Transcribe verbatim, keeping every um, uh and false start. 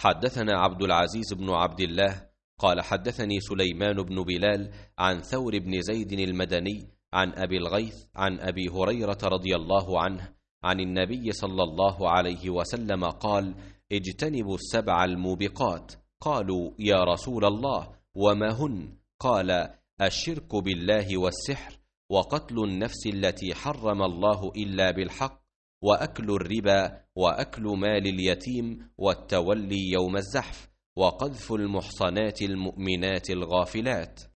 حدثنا عبد العزيز بن عبد الله قال حدثني سليمان بن بلال عن ثور بن زيد المدني عن أبي الغيث عن أبي هريرة رضي الله عنه عن النبي صلى الله عليه وسلم قال: اجتنبوا السبع الموبقات. قالوا: يا رسول الله وما هن؟ قال: الشرك بالله والسحر، وقتل النفس التي حرم الله إلا بالحق، وأكل الربا، وأكل مال اليتيم، والتولي يوم الزحف، وقذف المحصنات المؤمنات الغافلات.